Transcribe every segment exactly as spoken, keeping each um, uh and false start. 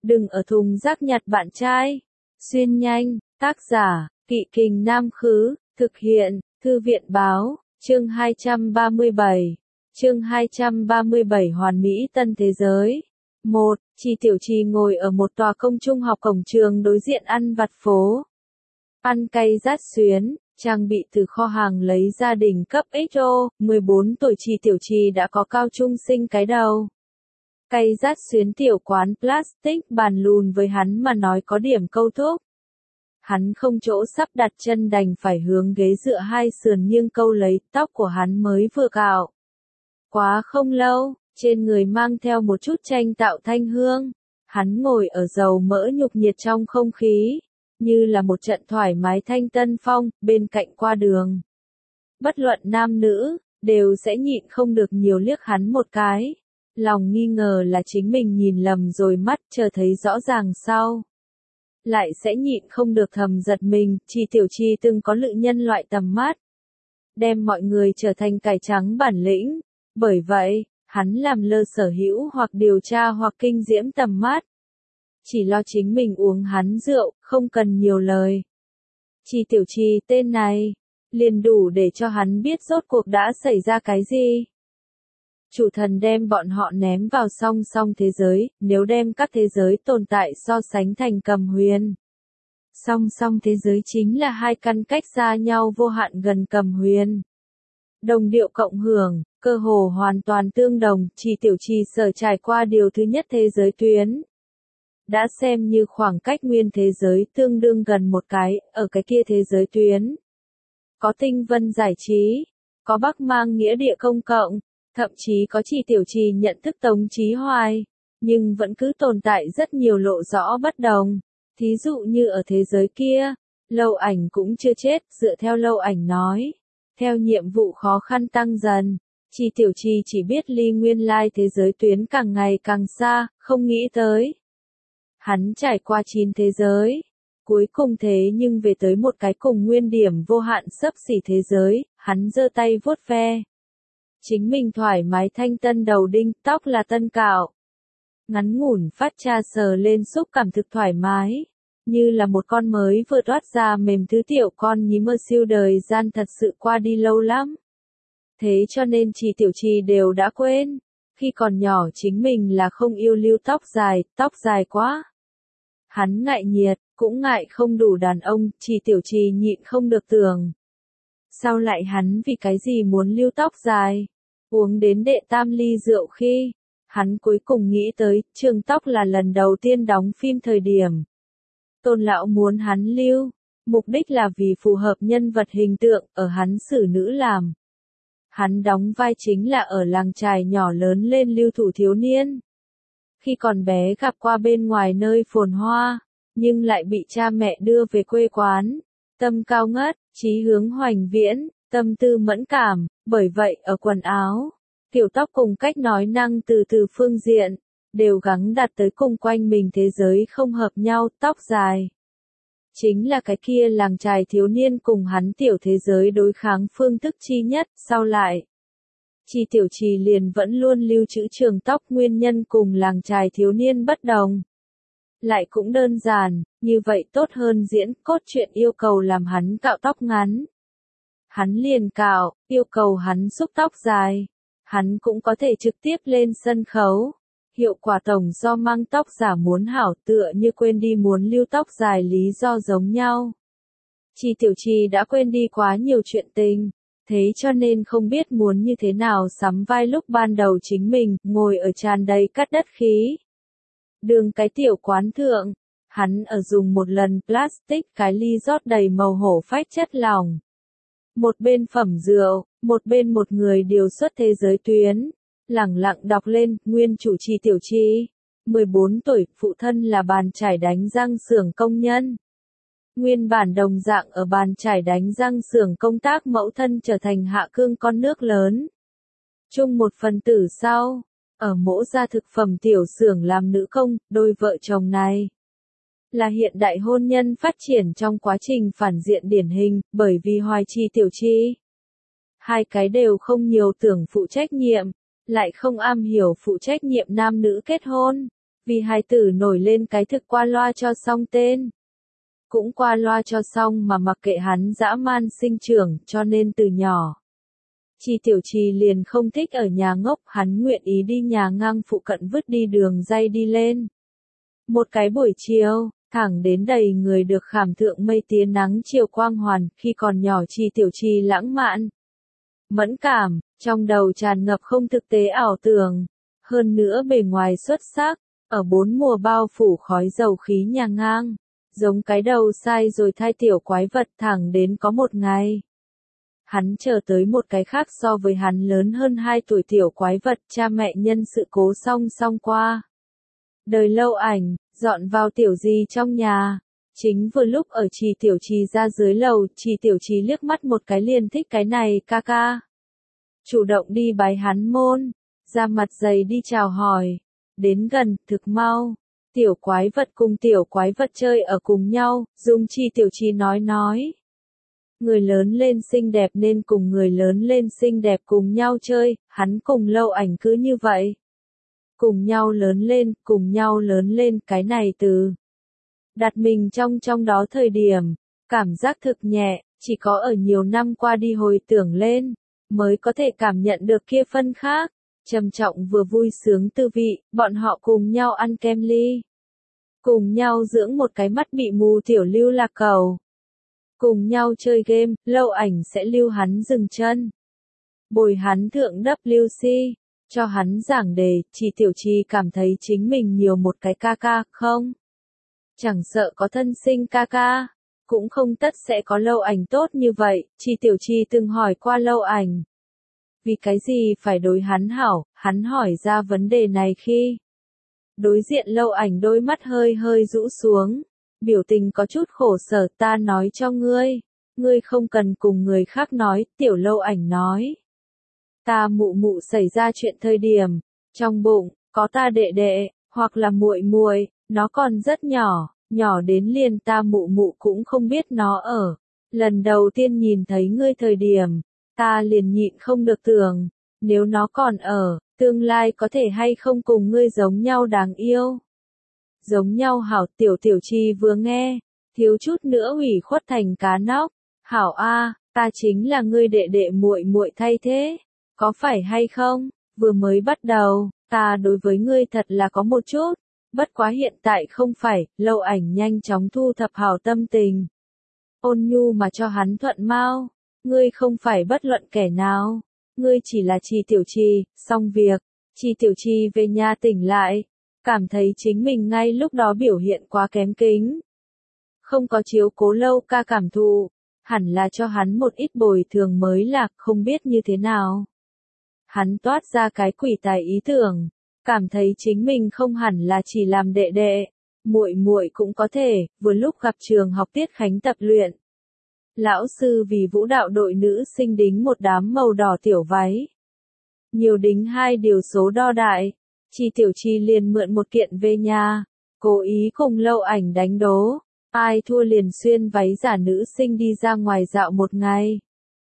Đừng ở thùng rác nhặt bạn trai. Xuyên nhanh, tác giả, Kỵ Kình Nam Khứ, thực hiện, Thư viện Báo, chương hai trăm ba mươi bảy. Chương hai trăm ba mươi bảy Hoàn Mỹ Tân Thế Giới. một. Chi Tiểu Trì ngồi ở một tòa công trung học cổng trường đối diện ăn vặt phố. Ăn cay rát xuyến, trang bị từ kho hàng lấy gia đình cấp ích ô, mười bốn tuổi Chi Tiểu Trì đã có cao trung sinh cái đầu. Cay rát xuyến tiểu quán plastic bàn lùn với hắn mà nói có điểm câu thúc. Hắn không chỗ sắp đặt chân đành phải hướng ghế dựa hai sườn nghiêng câu lấy, tóc của hắn mới vừa cạo. Quá không lâu, trên người mang theo một chút chanh tạo thanh hương. Hắn ngồi ở dầu mỡ nhục nhiệt trong không khí, như là một trận thoải mái thanh tân phong, bên cạnh qua đường. Bất luận nam nữ, đều sẽ nhịn không được nhiều liếc hắn một cái. Lòng nghi ngờ là chính mình nhìn lầm rồi mắt chờ thấy rõ ràng sau. Lại sẽ nhịn không được thầm giật mình, Chi Tiểu Trì từng có lự nhân loại tầm mắt. Đem mọi người trở thành cải trắng bản lĩnh. Bởi vậy, hắn làm lơ sở hữu hoặc điều tra hoặc kinh diễm tầm mắt. Chỉ lo chính mình uống hắn rượu, không cần nhiều lời. Chi Tiểu Trì tên này, liền đủ để cho hắn biết rốt cuộc đã xảy ra cái gì. Chủ thần đem bọn họ ném vào song song thế giới, nếu đem các thế giới tồn tại so sánh thành cầm huyền. Song song thế giới chính là hai căn cách xa nhau vô hạn gần cầm huyền. Đồng điệu cộng hưởng, cơ hồ hoàn toàn tương đồng, Chi Tiểu Trì sở trải qua điều thứ nhất thế giới tuyến. Đã xem như khoảng cách nguyên thế giới tương đương gần một cái, ở cái kia thế giới tuyến. Có tinh vân giải trí, có Bắc Mang nghĩa địa công cộng. Thậm chí có Chi Tiểu Trì nhận thức Tống Chí Hoài, nhưng vẫn cứ tồn tại rất nhiều lộ rõ bất đồng. Thí dụ như ở thế giới kia, Lâu Ảnh cũng chưa chết, dựa theo Lâu Ảnh nói. Theo nhiệm vụ khó khăn tăng dần, Chi Tiểu Trì chỉ biết ly nguyên lai thế giới tuyến càng ngày càng xa, không nghĩ tới. Hắn trải qua chín thế giới, cuối cùng thế nhưng về tới một cái cùng nguyên điểm vô hạn xấp xỉ thế giới, hắn giơ tay vuốt ve. Chính mình thoải mái thanh tân đầu đinh, tóc là tân cạo. Ngắn ngủn phát cha sờ lên xúc cảm thực thoải mái. Như là một con mới vừa toát ra mềm thứ tiểu con nhí mơ siêu đời gian thật sự qua đi lâu lắm. Thế cho nên Chi Tiểu Trì đều đã quên. Khi còn nhỏ chính mình là không yêu lưu tóc dài, tóc dài quá. Hắn ngại nhiệt, cũng ngại không đủ đàn ông, Chi Tiểu Trì nhịn không được tưởng. Sao lại hắn vì cái gì muốn lưu tóc dài? Uống đến đệ tam ly rượu khi, hắn cuối cùng nghĩ tới, Trường Tóc là lần đầu tiên đóng phim thời điểm. Tôn lão muốn hắn lưu, mục đích là vì phù hợp nhân vật hình tượng, ở hắn xử nữ làm. Hắn đóng vai chính là ở làng chài nhỏ lớn lên lưu thủ thiếu niên. Khi còn bé gặp qua bên ngoài nơi phồn hoa, nhưng lại bị cha mẹ đưa về quê quán. Tâm cao ngất, chí hướng hoành viễn, tâm tư mẫn cảm, bởi vậy ở quần áo, kiểu tóc cùng cách nói năng từ từ phương diện, đều gắng đặt tới cùng quanh mình thế giới không hợp nhau, tóc dài. Chính là cái kia làng chài thiếu niên cùng hắn tiểu thế giới đối kháng phương thức chi nhất, sau lại. Chi Tiểu Trì liền vẫn luôn lưu trữ trường tóc nguyên nhân cùng làng chài thiếu niên bất đồng. Lại cũng đơn giản, như vậy tốt hơn diễn, cốt truyện yêu cầu làm hắn cạo tóc ngắn. Hắn liền cạo, yêu cầu hắn xúc tóc dài. Hắn cũng có thể trực tiếp lên sân khấu. Hiệu quả tổng do mang tóc giả muốn hảo tựa như quên đi muốn lưu tóc dài lý do giống nhau. Chi Tiểu Trì đã quên đi quá nhiều chuyện tình, thế cho nên không biết muốn như thế nào sắm vai lúc ban đầu chính mình, ngồi ở tràn đầy cắt đất khí. Đường cái tiểu quán thượng, hắn ở dùng một lần plastic cái ly rót đầy màu hổ phách chất lỏng. Một bên phẩm rượu, một bên một người điều xuất thế giới tuyến, lẳng lặng đọc lên, nguyên chủ Chi Tiểu Trì, mười bốn tuổi, phụ thân là bàn chải đánh răng xưởng công nhân. Nguyên bản đồng dạng ở bàn chải đánh răng xưởng công tác mẫu thân trở thành hạ cương con nước lớn. Chung một phần tử sau, ở mỗ gia thực phẩm tiểu xưởng làm nữ công, đôi vợ chồng này là hiện đại hôn nhân phát triển trong quá trình phản diện điển hình, bởi vì Hoài Chi Tiểu Trì. Hai cái đều không nhiều tưởng phụ trách nhiệm, lại không am hiểu phụ trách nhiệm nam nữ kết hôn. Vì hài tử nổi lên cái thực qua loa cho xong tên. Cũng qua loa cho xong mà mặc kệ hắn dã man sinh trưởng, cho nên từ nhỏ. Chi Tiểu Trì liền không thích ở nhà ngốc, hắn nguyện ý đi nhà ngang phụ cận vứt đi đường ray đi lên. Một cái buổi chiều, thẳng đến đầy người được khảm thượng mây tía nắng chiều quang hoàn, khi còn nhỏ Chi Tiểu Trì lãng mạn. Mẫn cảm, trong đầu tràn ngập không thực tế ảo tưởng. Hơn nữa bề ngoài xuất sắc, ở bốn mùa bao phủ khói dầu khí nhà ngang. Giống cái đầu sai rồi thai tiểu quái vật thẳng đến có một ngày. Hắn chờ tới một cái khác so với hắn lớn hơn hai tuổi tiểu quái vật, cha mẹ nhân sự cố song song qua. Đời Lâu Ảnh, dọn vào Tiểu Di trong nhà. Chính vừa lúc ở Chi Tiểu Trì ra dưới lầu, Chi Tiểu Trì liếc mắt một cái liền thích cái này ca ca. Chủ động đi bái hắn môn, ra mặt dày đi chào hỏi. Đến gần, thực mau. Tiểu quái vật cùng tiểu quái vật chơi ở cùng nhau, dùng Chi Tiểu Trì nói nói. Người lớn lên xinh đẹp nên cùng người lớn lên xinh đẹp cùng nhau chơi, hắn cùng Lâu Ảnh cứ như vậy. Cùng nhau lớn lên, cùng nhau lớn lên, cái này từ. Đặt mình trong trong đó thời điểm, cảm giác thực nhẹ, chỉ có ở nhiều năm qua đi hồi tưởng lên, mới có thể cảm nhận được kia phân khác. Trầm trọng vừa vui sướng tư vị, bọn họ cùng nhau ăn kem ly. Cùng nhau dưỡng một cái mắt bị mù tiểu lưu lạc cầu. Cùng nhau chơi game, Lâu Ảnh sẽ lưu hắn dừng chân. Bồi hắn thượng đắp lưu si, cho hắn giảng đề, Chi Tiểu Trì cảm thấy chính mình nhiều một cái ca ca, không? Chẳng sợ có thân sinh ca ca, cũng không tất sẽ có Lâu Ảnh tốt như vậy, Chi Tiểu Trì từng hỏi qua Lâu Ảnh. Vì cái gì phải đối hắn hảo, hắn hỏi ra vấn đề này khi đối diện Lâu Ảnh đôi mắt hơi hơi rũ xuống, biểu tình có chút khổ sở, ta nói cho ngươi, ngươi không cần cùng người khác nói, tiểu Lâu Ảnh nói. Ta mụ mụ xảy ra chuyện thời điểm, trong bụng, có ta đệ đệ, hoặc là muội muội, nó còn rất nhỏ, nhỏ đến liền ta mụ mụ cũng không biết nó ở. Lần đầu tiên nhìn thấy ngươi thời điểm, ta liền nhịn không được tưởng, nếu nó còn ở, tương lai có thể hay không cùng ngươi giống nhau đáng yêu. Giống nhau hảo, Tiểu Tiểu Trì vừa nghe, thiếu chút nữa ủy khuất thành cá nóc. Hảo a, ta chính là ngươi đệ đệ muội muội thay thế, có phải hay không? Vừa mới bắt đầu, ta đối với ngươi thật là có một chút, bất quá hiện tại không phải. Lâu Ảnh nhanh chóng thu thập hảo tâm tình, ôn nhu mà cho hắn thuận mau. Ngươi không phải bất luận kẻ nào, ngươi chỉ là Chi Tiểu Trì. Xong việc, Chi Tiểu Trì về nhà tỉnh lại, cảm thấy chính mình ngay lúc đó biểu hiện quá kém kính. Không có chiếu cố Lâu ca cảm thụ, hẳn là cho hắn một ít bồi thường mới là, không biết như thế nào. Hắn toát ra cái quỷ tài ý tưởng, cảm thấy chính mình không hẳn là chỉ làm đệ đệ, muội muội cũng có thể. Vừa lúc gặp trường học tiết khánh tập luyện, lão sư vì vũ đạo đội nữ sinh đính một đám màu đỏ tiểu váy, nhiều đính hai điều số đo đại. Chi Tiểu Trì liền mượn một kiện về nhà, cố ý cùng Lâu Ảnh đánh đố, ai thua liền xuyên váy giả nữ sinh đi ra ngoài dạo một ngày.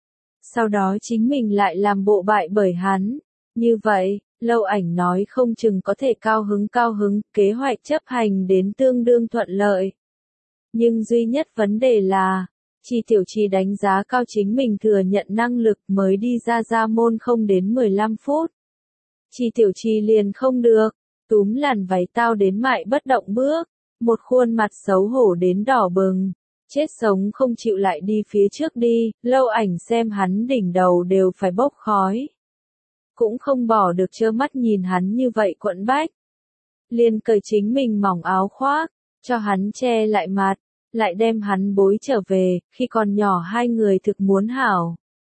Sau đó chính mình lại làm bộ bại bởi hắn. Như vậy, Lâu Ảnh nói không chừng có thể cao hứng cao hứng, kế hoạch chấp hành đến tương đương thuận lợi. Nhưng duy nhất vấn đề là, Chi Tiểu Trì đánh giá cao chính mình thừa nhận năng lực, mới đi ra ra môn không đến mười lăm phút. Chi Tiểu Trì liền không được, túm làn váy tao đến mại bất động bước, một khuôn mặt xấu hổ đến đỏ bừng, chết sống không chịu lại đi phía trước đi. Lâu Ảnh xem hắn đỉnh đầu đều phải bốc khói, cũng không bỏ được trơ mắt nhìn hắn như vậy quẫn bách, liền cởi chính mình mỏng áo khoác, cho hắn che lại mặt, lại đem hắn bối trở về. Khi còn nhỏ hai người thực muốn hảo,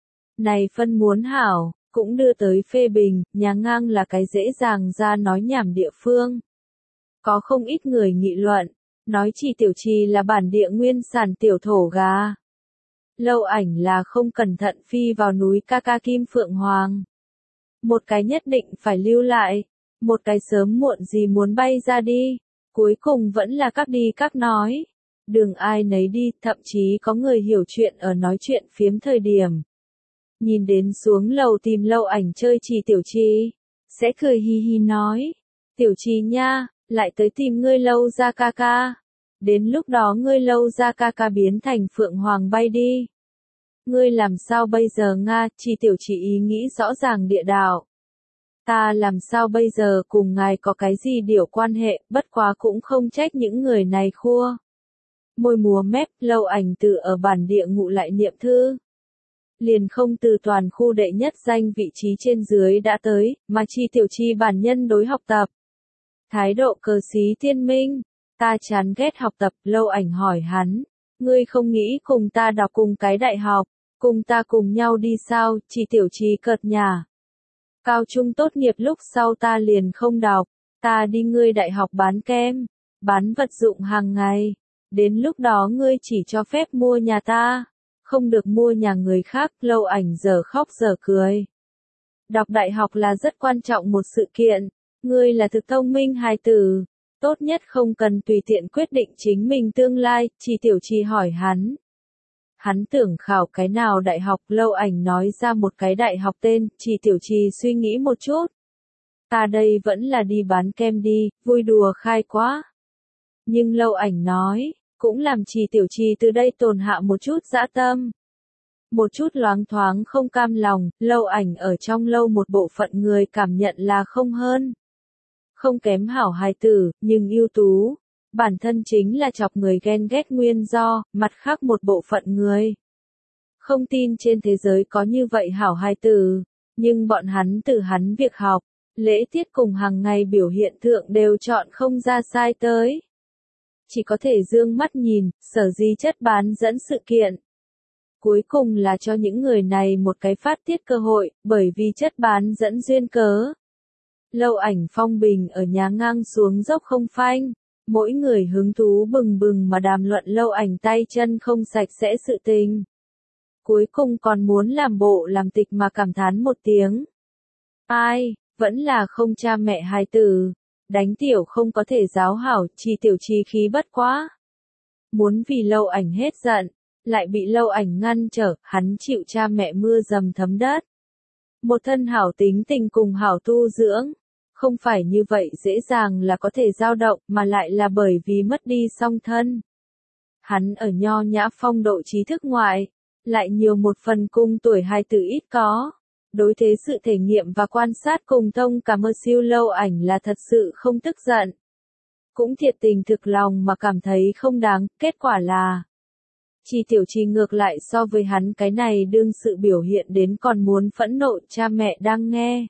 này phân muốn hảo cũng đưa tới phê bình. Nhà ngang là cái dễ dàng ra nói nhảm địa phương, có không ít người nghị luận, nói Chi Tiểu Trì là bản địa nguyên sản tiểu thổ gà. Lâu Ảnh là không cẩn thận phi vào núi ca ca Kim Phượng Hoàng. Một cái nhất định phải lưu lại, một cái sớm muộn gì muốn bay ra đi, cuối cùng vẫn là các đi các nói. Đường ai nấy đi, thậm chí có người hiểu chuyện ở nói chuyện phiếm thời điểm. Nhìn đến xuống lầu tìm Lâu Ảnh chơi Chi Tiểu Trì, sẽ cười hi hi nói, Tiểu Trì nha, lại tới tìm ngươi Lâu Gia ca ca. Đến lúc đó ngươi Lâu Gia ca ca biến thành phượng hoàng bay đi. Ngươi làm sao bây giờ Nga, Chi Tiểu Chi ý nghĩ rõ ràng địa đạo. Ta làm sao bây giờ cùng ngài có cái gì điều quan hệ, bất quá cũng không trách những người này khua. Môi múa mép, Lâu Ảnh từ ở bản địa ngụ lại niệm thư. Liền không từ toàn khu đệ nhất danh vị trí trên dưới đã tới, mà Chi Tiểu Chi bản nhân đối học tập. Thái độ cờ xí tiên minh, ta chán ghét học tập, Lâu Ảnh hỏi hắn, ngươi không nghĩ cùng ta đọc cùng cái đại học, cùng ta cùng nhau đi sao, Chi Tiểu Chi cợt nhả. Cao trung tốt nghiệp lúc sau ta liền không đọc, ta đi ngươi đại học bán kem, bán vật dụng hàng ngày, đến lúc đó ngươi chỉ cho phép mua nhà ta, không được mua nhà người khác, Lâu Ảnh giờ khóc giờ cười. Đọc đại học là rất quan trọng một sự kiện, ngươi là thực thông minh hài tử, tốt nhất không cần tùy tiện quyết định chính mình tương lai, Chi Tiểu Chi hỏi hắn. Hắn tưởng khảo cái nào đại học, Lâu Ảnh nói ra một cái đại học tên, Chi Tiểu Chi suy nghĩ một chút. Ta đây vẫn là đi bán kem đi, vui đùa khai quá. Nhưng Lâu Ảnh nói, cũng làm Chi Tiểu Chi từ đây tồn hạ một chút dã tâm. Một chút loáng thoáng không cam lòng, Lâu Ảnh ở trong lâu một bộ phận người cảm nhận là không hơn. Không kém hảo hài tử, nhưng ưu tú. Bản thân chính là chọc người ghen ghét nguyên do, mặt khác một bộ phận người. Không tin trên thế giới có như vậy hảo hài tử, nhưng bọn hắn từ hắn việc học, lễ tiết cùng hàng ngày biểu hiện thượng đều chọn không ra sai tới. Chỉ có thể dương mắt nhìn, sở di chất bán dẫn sự kiện. Cuối cùng là cho những người này một cái phát tiết cơ hội, bởi vì chất bán dẫn duyên cớ. Lâu Ảnh phong bình ở nhà ngang xuống dốc không phanh. Mỗi người hứng thú bừng bừng mà đàm luận Lâu Ảnh tay chân không sạch sẽ sự tình. Cuối cùng còn muốn làm bộ làm tịch mà cảm thán một tiếng. Ai, vẫn là không cha mẹ hài tử, đánh tiểu không có thể giáo hảo, Chi Tiểu Chi khí bất quá. Muốn vì Lâu Ảnh hết giận, lại bị Lâu Ảnh ngăn trở, hắn chịu cha mẹ mưa dầm thấm đất. Một thân hảo tính tình cùng hảo tu dưỡng. Không phải như vậy dễ dàng là có thể dao động, mà lại là bởi vì mất đi song thân. Hắn ở nho nhã phong độ trí thức ngoại, lại nhiều một phần cung tuổi hài tử ít có. Đối thế sự thể nghiệm và quan sát cùng thông cảm mơ siêu Lâu Ảnh là thật sự không tức giận. Cũng thiệt tình thực lòng mà cảm thấy không đáng, kết quả là Chi Tiểu Chi ngược lại so với hắn cái này đương sự biểu hiện đến còn muốn phẫn nộ cha mẹ đang nghe.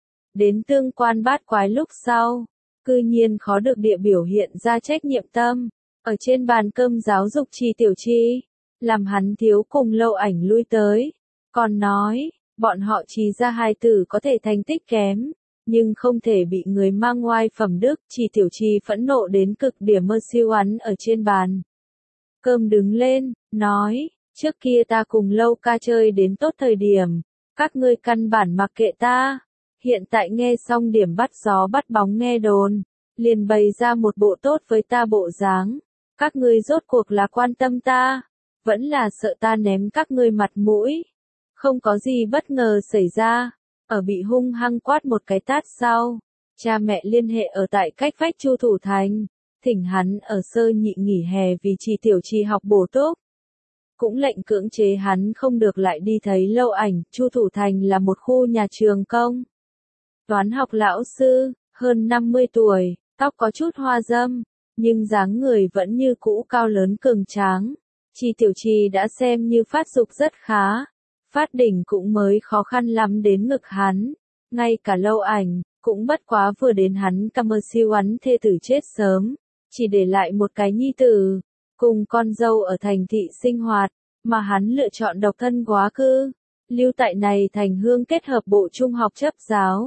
Đến tương quan bát quái lúc sau, cư nhiên khó được địa biểu hiện ra trách nhiệm tâm, ở trên bàn cơm giáo dục Chi Tiểu Chi, làm hắn thiếu cùng Lâu Ảnh lui tới, còn nói, bọn họ Chi ra hai tử có thể thành tích kém, nhưng không thể bị người mang ngoai phẩm đức, Chi Tiểu Chi phẫn nộ đến cực điểm mơ siêu hắn ở trên bàn. Cơm đứng lên, nói, trước kia ta cùng Lâu ca chơi đến tốt thời điểm, các ngươi căn bản mặc kệ ta. Hiện tại nghe xong điểm bắt gió bắt bóng nghe đồn, liền bày ra một bộ tốt với ta bộ dáng. Các ngươi rốt cuộc là quan tâm ta, vẫn là sợ ta ném các ngươi mặt mũi. Không có gì bất ngờ xảy ra, ở bị hung hăng quát một cái tát sau. Cha mẹ liên hệ ở tại cách vách Chu Thủ Thành, thỉnh hắn ở sơ nhị nghỉ hè vì Chi Tiểu Chi học bổ túc. Cũng lệnh cưỡng chế hắn không được lại đi thấy Lâu Ảnh, Chu Thủ Thành là một khu nhà trường công. Toán học lão sư, hơn năm mươi tuổi, tóc có chút hoa râm, nhưng dáng người vẫn như cũ cao lớn cường tráng. Chi Tiểu Chi đã xem như phát dục rất khá, phát đỉnh cũng mới khó khăn lắm đến ngực hắn. Ngay cả Lâu Ảnh, cũng bất quá vừa đến hắn cam mơ siêu hắn thê tử chết sớm, chỉ để lại một cái nhi tử, cùng con dâu ở thành thị sinh hoạt, mà hắn lựa chọn độc thân quá cư, lưu tại này thành hương kết hợp bộ trung học chấp giáo.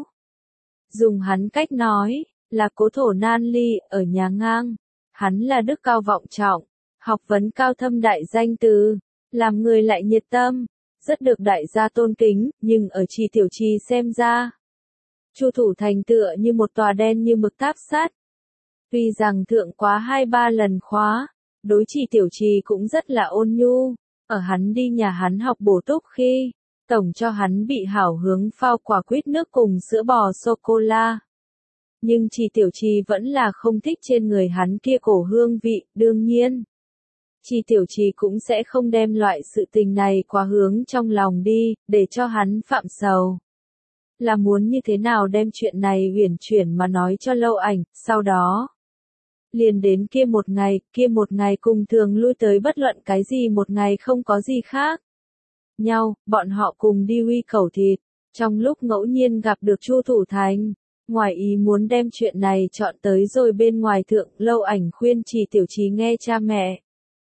Dùng hắn cách nói, là cố thổ nan ly, ở nhà ngang. Hắn là đức cao vọng trọng, học vấn cao thâm đại danh từ, làm người lại nhiệt tâm, rất được đại gia tôn kính, nhưng ở Chi Tiểu Chi xem ra. Chu Thủ Thành tựa như một tòa đen như mực tháp sắt. Tuy rằng thượng quá hai ba lần khóa, đối Chi Tiểu Chi cũng rất là ôn nhu, ở hắn đi nhà hắn học bổ túc khi, tổng cho hắn bị hảo hướng phao quả quýt nước cùng sữa bò sô-cô-la. Nhưng Trì Tiểu Trì vẫn là không thích trên người hắn kia cổ hương vị, đương nhiên. Trì Tiểu Trì cũng sẽ không đem loại sự tình này quá hướng trong lòng đi, để cho hắn phạm sầu. Là muốn như thế nào đem chuyện này uyển chuyển mà nói cho Lâu Ảnh, sau đó. Liền đến kia một ngày, kia một ngày cùng thường lui tới bất luận cái gì một ngày không có gì khác. Nhau, bọn họ cùng đi uy khẩu thịt, trong lúc ngẫu nhiên gặp được Chu Thủ Thành. Ngoài ý muốn đem chuyện này chọn tới rồi bên ngoài thượng, Lâu Ảnh khuyên Trì Tiểu Trì nghe cha mẹ.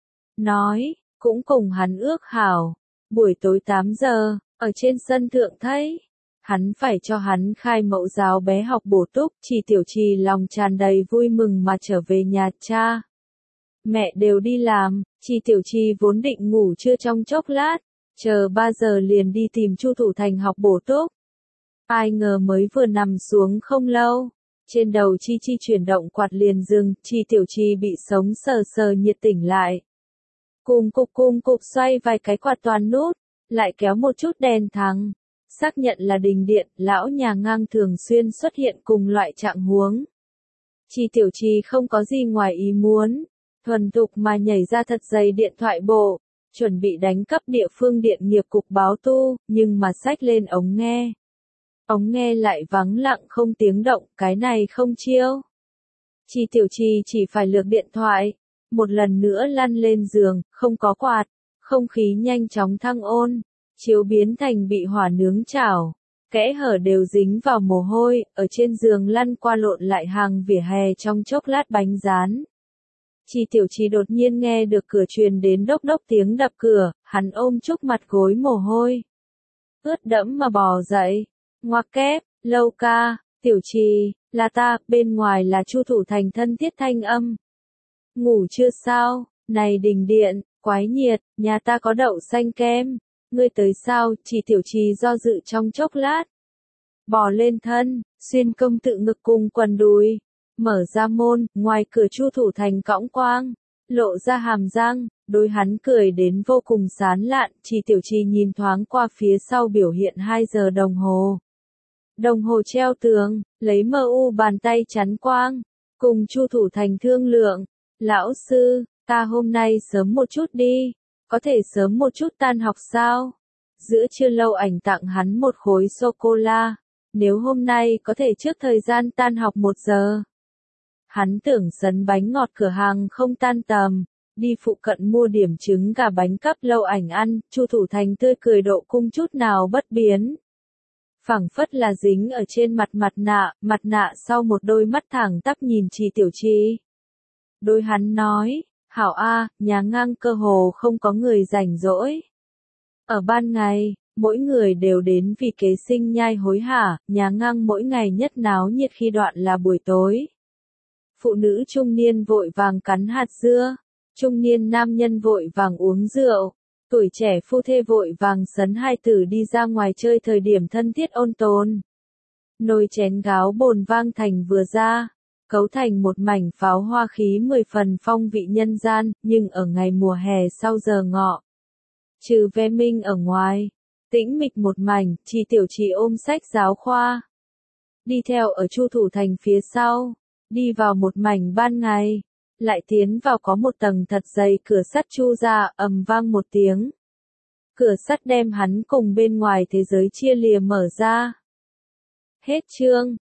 Nói, cũng cùng hắn ước hảo, buổi tối tám giờ, ở trên sân thượng thấy. Hắn phải cho hắn khai mẫu giáo bé học bổ túc, Trì Tiểu Trì lòng tràn đầy vui mừng mà trở về nhà cha. Mẹ đều đi làm, Trì Tiểu Trì vốn định ngủ trưa trong chốc lát, chờ ba giờ liền đi tìm Chu Thủ Thành học bổ túc. Ai ngờ mới vừa nằm xuống không lâu, trên đầu Chi Chi chuyển động quạt liền dừng, Trì Tiểu Trì bị sống sờ sờ nhiệt tỉnh lại. Cùng cục cùng cục xoay vài cái quạt toàn nút, lại kéo một chút đèn thắng. Xác nhận là đình điện, lão nhà ngang thường xuyên xuất hiện cùng loại trạng huống. Trì Tiểu Trì không có gì ngoài ý muốn, thuần thục mà nhảy ra thật dày điện thoại bộ, chuẩn bị đánh cấp địa phương điện nghiệp cục báo tu, nhưng mà xách lên ống nghe. Ống nghe lại vắng lặng không tiếng động, cái này không chiêu. Trì Tiểu Trì chỉ phải lược điện thoại, một lần nữa lăn lên giường, không có quạt, không khí nhanh chóng thăng ôn. Chiếu biến thành bị hỏa nướng chảo, kẽ hở đều dính vào mồ hôi, ở trên giường lăn qua lộn lại hàng vỉa hè trong chốc lát bánh rán. Trì Tiểu Trì đột nhiên nghe được cửa truyền đến đốc đốc tiếng đập cửa, hắn ôm chúc mặt gối mồ hôi. Ướt đẫm mà bò dậy, ngoặc kép, Lâu ca, Tiểu Trì, là ta, bên ngoài là Chu Thủ Thành thân thiết thanh âm. Ngủ chưa sao, này đình điện, quái nhiệt, nhà ta có đậu xanh kem. Ngươi tới sao, Trì Tiểu Trì do dự trong chốc lát. Bò lên thân, xuyên công tự ngực cùng quần đùi. Mở ra môn, ngoài cửa Chu Thủ Thành cõng quang. Lộ ra hàm răng, đối hắn cười đến vô cùng sán lạn. Trì Tiểu Trì nhìn thoáng qua phía sau biểu hiện hai giờ đồng hồ. Đồng hồ treo tường, lấy mờ u bàn tay chắn quang. Cùng Chu Thủ Thành thương lượng. Lão sư, ta hôm nay sớm một chút đi. Có thể sớm một chút tan học sao? Giữa trưa Lâu Ảnh tặng hắn một khối sô-cô-la. Nếu hôm nay có thể trước thời gian tan học một giờ. Hắn tưởng sấn bánh ngọt cửa hàng không tan tầm. Đi phụ cận mua điểm trứng gà bánh cấp Lâu Ảnh ăn. Chu Thủ Thành tươi cười độ cung chút nào bất biến. Phẳng phất là dính ở trên mặt mặt nạ. Mặt nạ sau một đôi mắt thẳng tắp nhìn Trì Tiểu Trì. Đôi hắn nói. Hảo A, nhà ngang cơ hồ không có người rảnh rỗi. Ở ban ngày, mỗi người đều đến vì kế sinh nhai hối hả, nhà ngang mỗi ngày nhất náo nhiệt khi đoạn là buổi tối. Phụ nữ trung niên vội vàng cắn hạt dưa, trung niên nam nhân vội vàng uống rượu, tuổi trẻ phu thê vội vàng sấn hai tử đi ra ngoài chơi thời điểm thân thiết ôn tồn. Nồi chén gáo bồn vang thành vừa ra. Cấu thành một mảnh pháo hoa khí mười phần phong vị nhân gian, nhưng ở ngày mùa hè sau giờ ngọ. Trừ ve minh ở ngoài, tĩnh mịch một mảnh, Trì Tiểu Trì ôm sách giáo khoa. Đi theo ở Chu Thủ Thành phía sau, đi vào một mảnh ban ngày, lại tiến vào có một tầng thật dày cửa sắt chu ra, ầm vang một tiếng. Cửa sắt đem hắn cùng bên ngoài thế giới chia lìa mở ra. Hết chương.